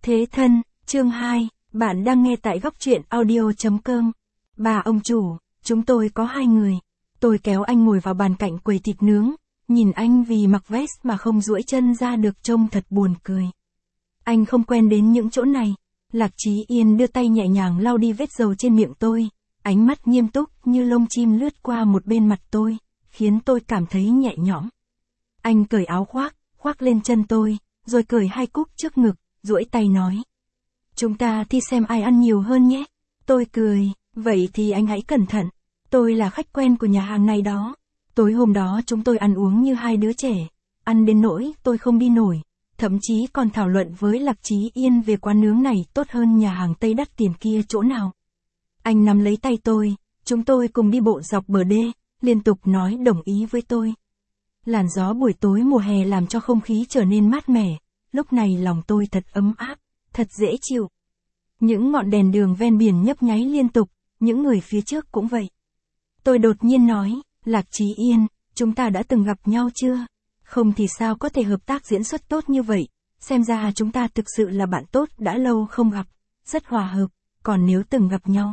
Thế thân, chương 2, bạn đang nghe tại góc truyện audio.com. Bà ông chủ, chúng tôi có 2 người. Tôi kéo anh ngồi vào bàn cạnh quầy thịt nướng, nhìn anh vì mặc vest mà không duỗi chân ra được trông thật buồn cười. Anh không quen đến những chỗ này. Lạc Chí Yên đưa tay nhẹ nhàng lau đi vết dầu trên miệng tôi, ánh mắt nghiêm túc như lông chim lướt qua một bên mặt tôi, khiến tôi cảm thấy nhẹ nhõm. Anh cởi áo khoác lên chân tôi, rồi cởi 2 cúc trước ngực, duỗi tay nói. Chúng ta thi xem ai ăn nhiều hơn nhé. Tôi cười, vậy thì anh hãy cẩn thận. Tôi là khách quen của nhà hàng này đó. Tối hôm đó chúng tôi ăn uống như 2 đứa trẻ, ăn đến nỗi tôi không đi nổi, thậm chí còn thảo luận với Lạc Chí Yên về quán nướng này tốt hơn nhà hàng Tây đắt tiền kia chỗ nào. Anh nắm lấy tay tôi, chúng tôi cùng đi bộ dọc bờ đê, liên tục nói đồng ý với tôi. Làn gió buổi tối mùa hè làm cho không khí trở nên mát mẻ, lúc này lòng tôi thật ấm áp, thật dễ chịu. Những ngọn đèn đường ven biển nhấp nháy liên tục, những người phía trước cũng vậy. Tôi đột nhiên nói, Lạc Chí Yên, chúng ta đã từng gặp nhau chưa? Không thì sao có thể hợp tác diễn xuất tốt như vậy, xem ra chúng ta thực sự là bạn tốt đã lâu không gặp, rất hòa hợp, còn nếu từng gặp nhau.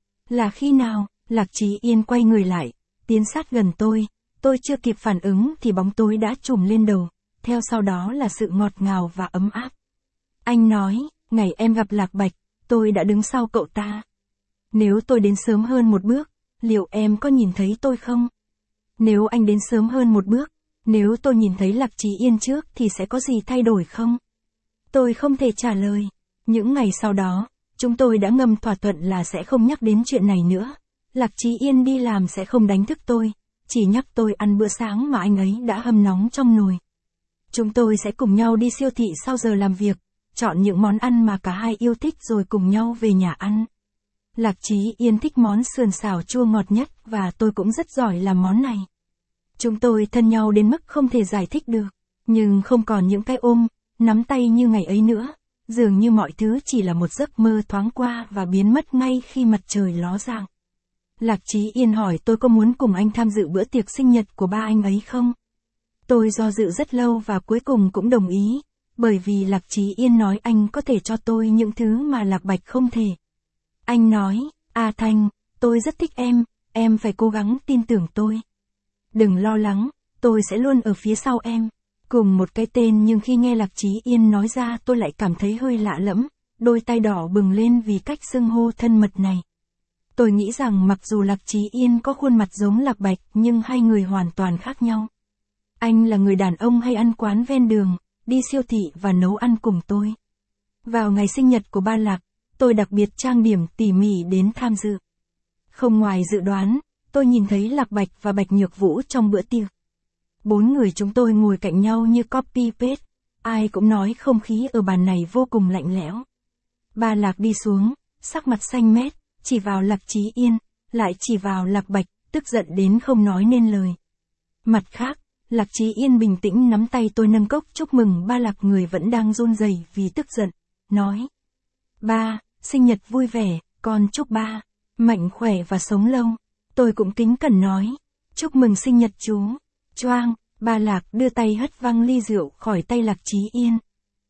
Là khi nào? Lạc Chí Yên quay người lại, tiến sát gần tôi chưa kịp phản ứng thì bóng tối đã trùm lên đầu, theo sau đó là sự ngọt ngào và ấm áp. Anh nói, ngày em gặp Lạc Bạch, tôi đã đứng sau cậu ta. Nếu tôi đến sớm hơn một bước, liệu em có nhìn thấy tôi không? Nếu anh đến sớm hơn một bước, nếu tôi nhìn thấy Lạc Chí Yên trước thì sẽ có gì thay đổi không? Tôi không thể trả lời. Những ngày sau đó, chúng tôi đã ngầm thỏa thuận là sẽ không nhắc đến chuyện này nữa. Lạc Chí Yên đi làm sẽ không đánh thức tôi, chỉ nhắc tôi ăn bữa sáng mà anh ấy đã hâm nóng trong nồi. Chúng tôi sẽ cùng nhau đi siêu thị sau giờ làm việc, chọn những món ăn mà cả hai yêu thích rồi cùng nhau về nhà ăn. Lạc Chí Yên thích món sườn xào chua ngọt nhất và tôi cũng rất giỏi làm món này. Chúng tôi thân nhau đến mức không thể giải thích được, nhưng không còn những cái ôm, nắm tay như ngày ấy nữa, dường như mọi thứ chỉ là một giấc mơ thoáng qua và biến mất ngay khi mặt trời ló dạng. Lạc Chí Yên hỏi tôi có muốn cùng anh tham dự bữa tiệc sinh nhật của ba anh ấy không? Tôi do dự rất lâu và cuối cùng cũng đồng ý, bởi vì Lạc Chí Yên nói anh có thể cho tôi những thứ mà Lạc Bạch không thể. Anh nói, A Thanh, tôi rất thích em phải cố gắng tin tưởng tôi. Đừng lo lắng, tôi sẽ luôn ở phía sau em. Cùng một cái tên nhưng khi nghe Lạc Chí Yên nói ra tôi lại cảm thấy hơi lạ lẫm, đôi tay đỏ bừng lên vì cách xưng hô thân mật này. Tôi nghĩ rằng mặc dù Lạc Chí Yên có khuôn mặt giống Lạc Bạch nhưng hai người hoàn toàn khác nhau. Anh là người đàn ông hay ăn quán ven đường, đi siêu thị và nấu ăn cùng tôi. Vào ngày sinh nhật của ba Lạc, tôi đặc biệt trang điểm tỉ mỉ đến tham dự. Không ngoài dự đoán, tôi nhìn thấy Lạc Bạch và Bạch Nhược Vũ trong bữa tiệc. 4 người chúng tôi ngồi cạnh nhau như copy paste, ai cũng nói không khí ở bàn này vô cùng lạnh lẽo. Ba Lạc đi xuống, sắc mặt xanh mét, chỉ vào Lạc Chí Yên, lại chỉ vào Lạc Bạch, tức giận đến không nói nên lời. Mặt khác, Lạc Chí Yên bình tĩnh nắm tay tôi nâng cốc chúc mừng ba Lạc, người vẫn đang run rẩy vì tức giận, nói. Ba, sinh nhật vui vẻ, con chúc ba, mạnh khỏe và sống lâu. Tôi cũng kính cẩn nói, chúc mừng sinh nhật chú. Choang, ba Lạc đưa tay hất văng ly rượu khỏi tay Lạc Chí Yên.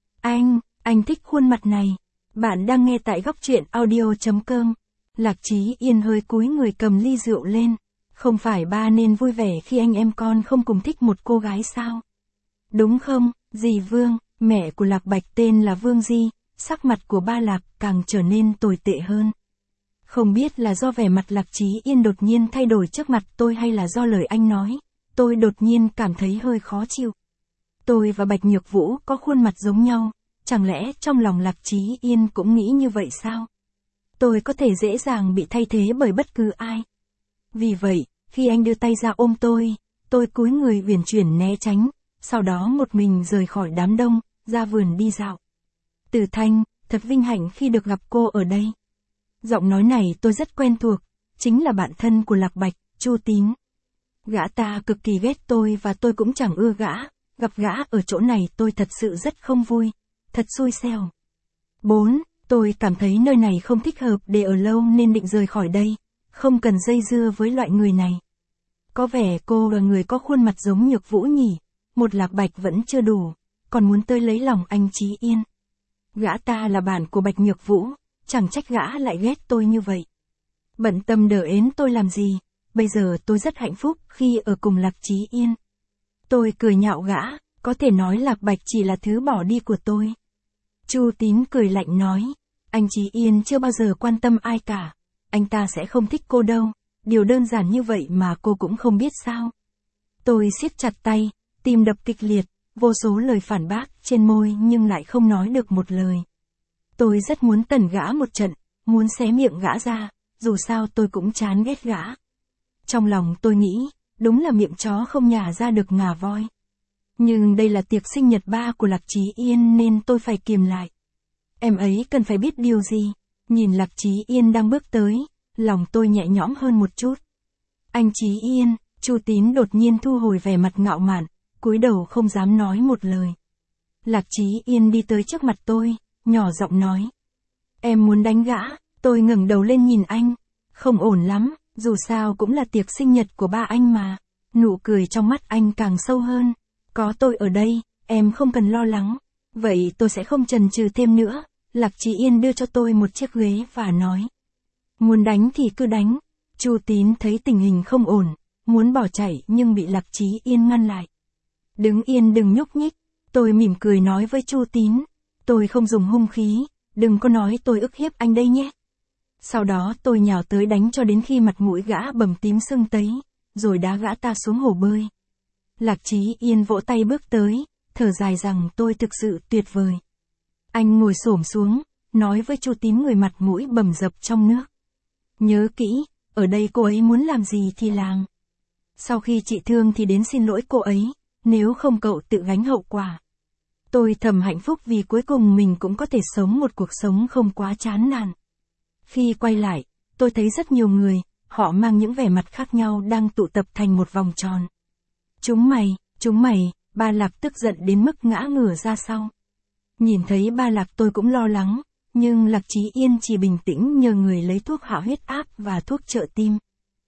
Anh thích khuôn mặt này. Bạn đang nghe tại góc truyện audio.com. Lạc Chí Yên hơi cúi người cầm ly rượu lên. Không phải ba nên vui vẻ khi anh em con không cùng thích một cô gái sao? Đúng không, dì Vương, mẹ của Lạc Bạch tên là Vương Di. Sắc mặt của ba Lạc càng trở nên tồi tệ hơn. Không biết là do vẻ mặt Lạc Chí Yên đột nhiên thay đổi trước mặt tôi hay là do lời anh nói, tôi đột nhiên cảm thấy hơi khó chịu. Tôi và Bạch Nhược Vũ có khuôn mặt giống nhau, chẳng lẽ trong lòng Lạc Chí Yên cũng nghĩ như vậy sao? Tôi có thể dễ dàng bị thay thế bởi bất cứ ai. Vì vậy, khi anh đưa tay ra ôm tôi cúi người uyển chuyển né tránh, sau đó một mình rời khỏi đám đông, ra vườn đi dạo. Từ Thanh, thật vinh hạnh khi được gặp cô ở đây. Giọng nói này tôi rất quen thuộc, chính là bạn thân của Lạc Bạch, Chu Tín. Gã ta cực kỳ ghét tôi và tôi cũng chẳng ưa gã, gặp gã ở chỗ này tôi thật sự rất không vui, thật xui xẻo. 4. Tôi cảm thấy nơi này không thích hợp để ở lâu nên định rời khỏi đây, không cần dây dưa với loại người này. Có vẻ cô là người có khuôn mặt giống Nhược Vũ nhỉ, một Lạc Bạch vẫn chưa đủ, còn muốn tới lấy lòng anh Chí Yên. Gã ta là bạn của Bạch Nhược Vũ, chẳng trách gã lại ghét tôi như vậy. Bận tâm đờ ến tôi làm gì, bây giờ tôi rất hạnh phúc khi ở cùng Lạc Chí Yên. Tôi cười nhạo gã, có thể nói Lạc Bạch chỉ là thứ bỏ đi của tôi. Chu Tín cười lạnh nói, anh Chí Yên chưa bao giờ quan tâm ai cả, anh ta sẽ không thích cô đâu, điều đơn giản như vậy mà cô cũng không biết sao. Tôi siết chặt tay, tim đập kịch liệt, vô số lời phản bác trên môi nhưng lại không nói được một lời. Tôi rất muốn tẩn gã một trận, muốn xé miệng gã ra, dù sao tôi cũng chán ghét gã. Trong lòng tôi nghĩ, đúng là miệng chó không nhả ra được ngà voi. Nhưng đây là tiệc sinh nhật ba của Lạc Chí Yên nên tôi phải kiềm lại. Em ấy cần phải biết điều gì. Nhìn Lạc Chí Yên đang bước tới, lòng tôi nhẹ nhõm hơn một chút. Anh Chí Yên, Chu Tín đột nhiên thu hồi vẻ mặt ngạo mạn, cúi đầu không dám nói một lời. Lạc Chí Yên đi tới trước mặt tôi, nhỏ giọng nói. Em muốn đánh gã, tôi ngẩng đầu lên nhìn anh. Không ổn lắm, dù sao cũng là tiệc sinh nhật của ba anh mà. Nụ cười trong mắt anh càng sâu hơn. Có tôi ở đây, em không cần lo lắng. Vậy tôi sẽ không chần chừ thêm nữa. Lạc Chí Yên đưa cho tôi một chiếc ghế và nói. Muốn đánh thì cứ đánh. Chu Tín thấy tình hình không ổn, muốn bỏ chạy nhưng bị Lạc Chí Yên ngăn lại. Đứng yên đừng nhúc nhích. Tôi mỉm cười nói với Chu Tín. Tôi không dùng hung khí, đừng có nói tôi ức hiếp anh đây nhé. Sau đó tôi nhào tới đánh cho đến khi mặt mũi gã bầm tím sưng tấy, rồi đá gã ta xuống hồ bơi. Lạc Chí Yên vỗ tay bước tới, thở dài rằng tôi thực sự tuyệt vời. Anh ngồi xổm xuống, nói với Chu Tín người mặt mũi bầm dập trong nước. Nhớ kỹ, ở đây cô ấy muốn làm gì thì làm. Sau khi trị thương thì đến xin lỗi cô ấy, nếu không cậu tự gánh hậu quả. Tôi thầm hạnh phúc vì cuối cùng mình cũng có thể sống một cuộc sống không quá chán nản. Khi quay lại, tôi thấy rất nhiều người, họ mang những vẻ mặt khác nhau đang tụ tập thành một vòng tròn. Chúng mày, Ba Lạc tức giận đến mức ngã ngửa ra sau. Nhìn thấy Ba Lạc tôi cũng lo lắng, nhưng Lạc Chí Yên chỉ bình tĩnh nhờ người lấy thuốc hạ huyết áp và thuốc trợ tim.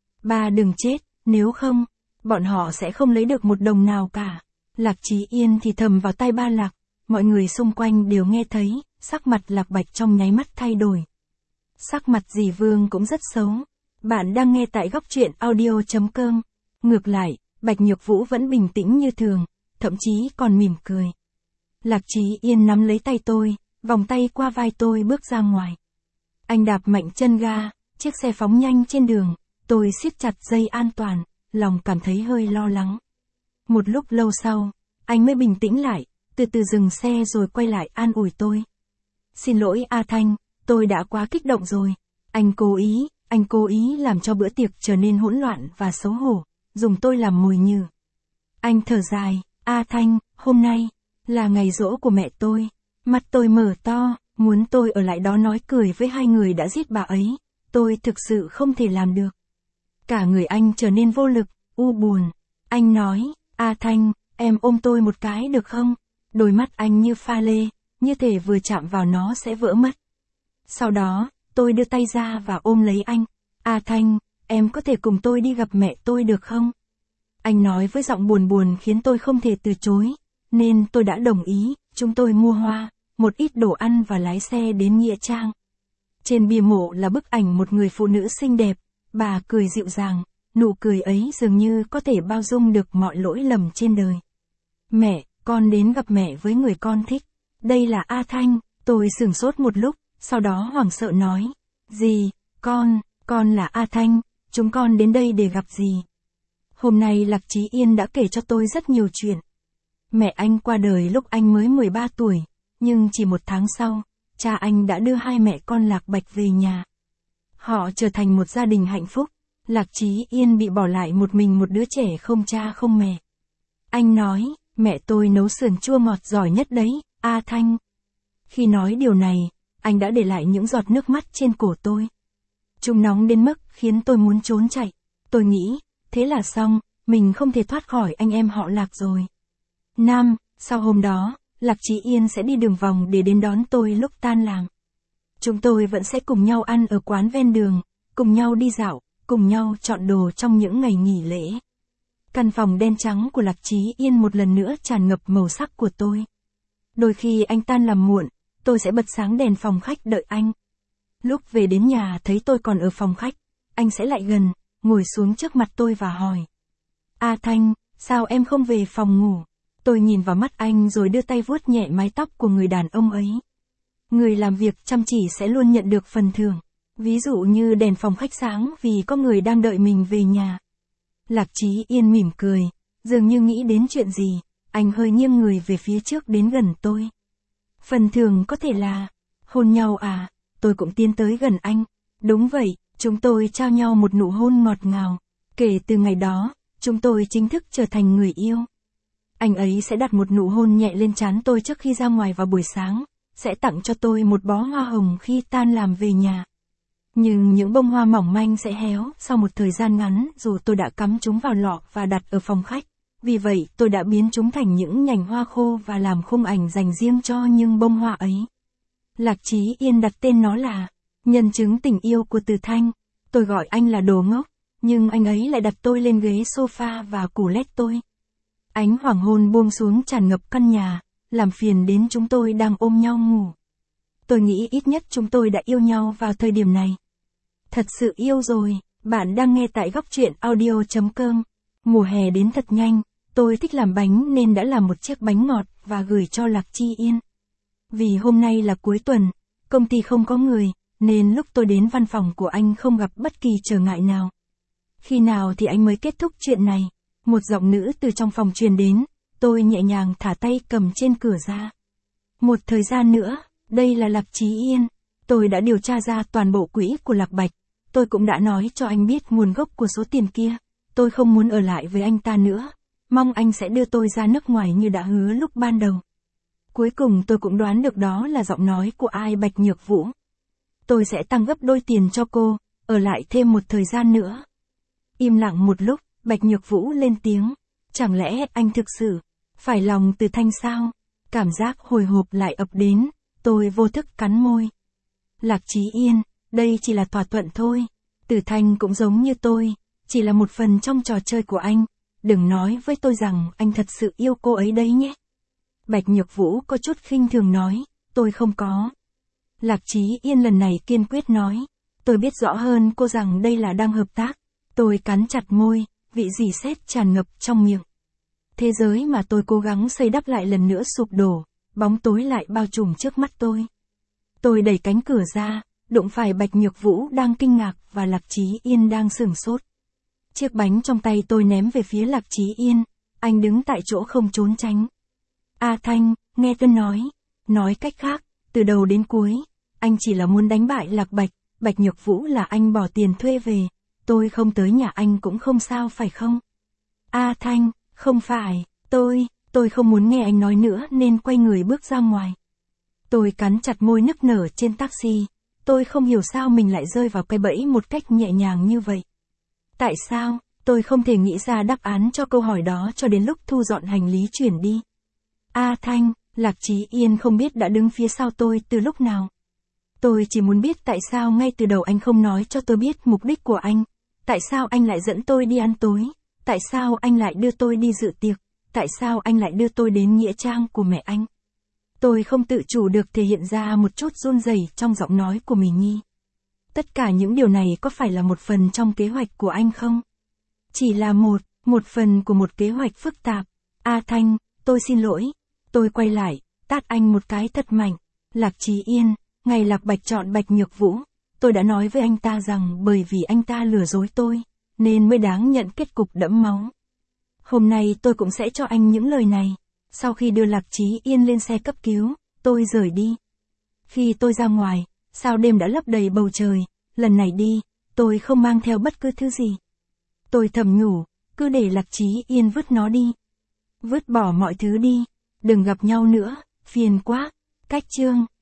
Ba đừng chết, nếu không, bọn họ sẽ không lấy được một đồng nào cả. Lạc Chí Yên thì thầm vào tai Ba Lạc, mọi người xung quanh đều nghe thấy, sắc mặt Lạc Bạch trong nháy mắt thay đổi. Sắc mặt dì Vương cũng rất xấu. Bạn đang nghe tại góc truyện audio.com. Ngược lại, Bạch Nhược Vũ vẫn bình tĩnh như thường, thậm chí còn mỉm cười. Lạc Chí Yên nắm lấy tay tôi, vòng tay qua vai tôi bước ra ngoài. Anh đạp mạnh chân ga, chiếc xe phóng nhanh trên đường, tôi siết chặt dây an toàn, lòng cảm thấy hơi lo lắng. Một lúc lâu sau, anh mới bình tĩnh lại, từ từ dừng xe rồi quay lại an ủi tôi. Xin lỗi A Thanh, tôi đã quá kích động rồi. Anh cố ý làm cho bữa tiệc trở nên hỗn loạn và xấu hổ, dùng tôi làm mồi nhử. Anh thở dài, A Thanh, hôm nay là ngày giỗ của mẹ tôi. Mắt tôi mở to, muốn tôi ở lại đó nói cười với hai người đã giết bà ấy. Tôi thực sự không thể làm được. Cả người anh trở nên vô lực, u buồn. Anh nói, A Thanh, em ôm tôi một cái được không? Đôi mắt anh như pha lê, như thể vừa chạm vào nó sẽ vỡ mất. Sau đó, tôi đưa tay ra và ôm lấy anh. A Thanh, em có thể cùng tôi đi gặp mẹ tôi được không? Anh nói với giọng buồn buồn khiến tôi không thể từ chối, nên tôi đã đồng ý. Chúng tôi mua hoa, một ít đồ ăn và lái xe đến Nghĩa Trang. Trên bia mộ là bức ảnh một người phụ nữ xinh đẹp, bà cười dịu dàng, nụ cười ấy dường như có thể bao dung được mọi lỗi lầm trên đời. Mẹ, con đến gặp mẹ với người con thích. Đây là A Thanh. Tôi sửng sốt một lúc, sau đó hoảng sợ nói. Dì, con là A Thanh, chúng con đến đây để gặp dì. Hôm nay Lạc Chí Yên đã kể cho tôi rất nhiều chuyện. Mẹ anh qua đời lúc anh mới 13 tuổi, nhưng chỉ một tháng sau, cha anh đã đưa hai mẹ con Lạc Bạch về nhà. Họ trở thành một gia đình hạnh phúc. Lạc Chí Yên bị bỏ lại một mình một đứa trẻ không cha không mẹ. Anh nói, mẹ tôi nấu sườn chua ngọt giỏi nhất đấy, A Thanh. Khi nói điều này, anh đã để lại những giọt nước mắt trên cổ tôi. Chúng nóng đến mức khiến tôi muốn trốn chạy. Tôi nghĩ, thế là xong, mình không thể thoát khỏi anh em họ Lạc rồi. Sau hôm đó, Lạc Chí Yên sẽ đi đường vòng để đến đón tôi lúc tan làm. Chúng tôi vẫn sẽ cùng nhau ăn ở quán ven đường, cùng nhau đi dạo, cùng nhau chọn đồ trong những ngày nghỉ lễ. Căn phòng đen trắng của Lạc Chí Yên một lần nữa tràn ngập màu sắc của tôi. Đôi khi anh tan làm muộn, tôi sẽ bật sáng đèn phòng khách đợi anh. Lúc về đến nhà thấy tôi còn ở phòng khách, anh sẽ lại gần, ngồi xuống trước mặt tôi và hỏi. A Thanh, sao em không về phòng ngủ? Tôi nhìn vào mắt anh rồi đưa tay vuốt nhẹ mái tóc của người đàn ông ấy. Người làm việc chăm chỉ sẽ luôn nhận được phần thưởng. Ví dụ như đèn phòng khách sáng vì có người đang đợi mình về nhà. Lạc Chí Yên mỉm cười, dường như nghĩ đến chuyện gì, anh hơi nghiêng người về phía trước đến gần tôi. Phần thưởng có thể là hôn nhau à? Tôi cũng tiến tới gần anh. Đúng vậy, chúng tôi trao nhau một nụ hôn ngọt ngào. Kể từ ngày đó, chúng tôi chính thức trở thành người yêu. Anh ấy sẽ đặt một nụ hôn nhẹ lên trán tôi trước khi ra ngoài vào buổi sáng, sẽ tặng cho tôi một bó hoa hồng khi tan làm về nhà. Nhưng những bông hoa mỏng manh sẽ héo sau một thời gian ngắn dù tôi đã cắm chúng vào lọ và đặt ở phòng khách. Vì vậy tôi đã biến chúng thành những nhành hoa khô và làm khung ảnh dành riêng cho những bông hoa ấy. Lạc Chí Yên đặt tên nó là nhân chứng tình yêu của Từ Thanh. Tôi gọi anh là đồ ngốc, nhưng anh ấy lại đặt tôi lên ghế sofa và củ lét tôi. Ánh hoàng hôn buông xuống tràn ngập căn nhà, làm phiền đến chúng tôi đang ôm nhau ngủ. Tôi nghĩ ít nhất chúng tôi đã yêu nhau vào thời điểm này. Thật sự yêu rồi, bạn đang nghe tại góc truyện audio.com. Mùa hè đến thật nhanh, tôi thích làm bánh nên đã làm một chiếc bánh ngọt và gửi cho Lạc Chí Yên. Vì hôm nay là cuối tuần, công ty không có người, nên lúc tôi đến văn phòng của anh không gặp bất kỳ trở ngại nào. Khi nào thì anh mới kết thúc chuyện này? Một giọng nữ từ trong phòng truyền đến, tôi nhẹ nhàng thả tay cầm trên cửa ra. Một thời gian nữa, đây là Lạc Chí Yên. Tôi đã điều tra ra toàn bộ quỹ của Lạc Bạch. Tôi cũng đã nói cho anh biết nguồn gốc của số tiền kia. Tôi không muốn ở lại với anh ta nữa. Mong anh sẽ đưa tôi ra nước ngoài như đã hứa lúc ban đầu. Cuối cùng tôi cũng đoán được đó là giọng nói của ai Bạch Nhược Vũ. Tôi sẽ tăng gấp đôi tiền cho cô, ở lại thêm một thời gian nữa. Im lặng một lúc, Bạch Nhược Vũ lên tiếng. Chẳng lẽ anh thực sự phải lòng Từ Thanh sao? Cảm giác hồi hộp lại ập đến, tôi vô thức cắn môi. Lạc Chí Yên, đây chỉ là thỏa thuận thôi. Từ Thanh cũng giống như tôi, chỉ là một phần trong trò chơi của anh. Đừng nói với tôi rằng anh thật sự yêu cô ấy đấy nhé. Bạch Nhược Vũ có chút khinh thường nói, tôi không có. Lạc Chí Yên lần này kiên quyết nói, tôi biết rõ hơn cô rằng đây là đang hợp tác. Tôi cắn chặt môi, vị rỉ sét tràn ngập trong miệng. Thế giới mà tôi cố gắng xây đắp lại lần nữa sụp đổ, bóng tối lại bao trùm trước mắt tôi. Tôi đẩy cánh cửa ra, đụng phải Bạch Nhược Vũ đang kinh ngạc và Lạc Chí Yên đang sửng sốt. Chiếc bánh trong tay tôi ném về phía Lạc Chí Yên, anh đứng tại chỗ không trốn tránh. A Thanh, nghe tôi nói cách khác, từ đầu đến cuối, anh chỉ là muốn đánh bại Lạc Bạch, Bạch Nhược Vũ là anh bỏ tiền thuê về, tôi không tới nhà anh cũng không sao phải không? A Thanh, không phải, tôi không muốn nghe anh nói nữa nên quay người bước ra ngoài. Tôi cắn chặt môi nức nở trên taxi, tôi không hiểu sao mình lại rơi vào cái bẫy một cách nhẹ nhàng như vậy. Tại sao, tôi không thể nghĩ ra đáp án cho câu hỏi đó cho đến lúc thu dọn hành lý chuyển đi. A Thanh, Lạc Chí Yên không biết đã đứng phía sau tôi từ lúc nào. Tôi chỉ muốn biết tại sao ngay từ đầu anh không nói cho tôi biết mục đích của anh. Tại sao anh lại dẫn tôi đi ăn tối? Tại sao anh lại đưa tôi đi dự tiệc? Tại sao anh lại đưa tôi đến nghĩa trang của mẹ anh? Tôi không tự chủ được thể hiện ra một chút run rẩy trong giọng nói của mình Nhi. Tất cả những điều này có phải là một phần trong kế hoạch của anh không? Chỉ là một phần của một kế hoạch phức tạp. A Thanh, tôi xin lỗi. Tôi quay lại, tát anh một cái thật mạnh. Lạc Chí Yên, ngày Lạc Bạch chọn Bạch Nhược Vũ, tôi đã nói với anh ta rằng bởi vì anh ta lừa dối tôi, nên mới đáng nhận kết cục đẫm máu. Hôm nay tôi cũng sẽ cho anh những lời này. Sau khi đưa Lạc Chí Yên lên xe cấp cứu, tôi rời đi. Khi tôi ra ngoài, sao đêm đã lấp đầy bầu trời, lần này đi, tôi không mang theo bất cứ thứ gì. Tôi thầm nhủ, cứ để Lạc Chí Yên vứt nó đi. Vứt bỏ mọi thứ đi, đừng gặp nhau nữa, phiền quá. Cách chương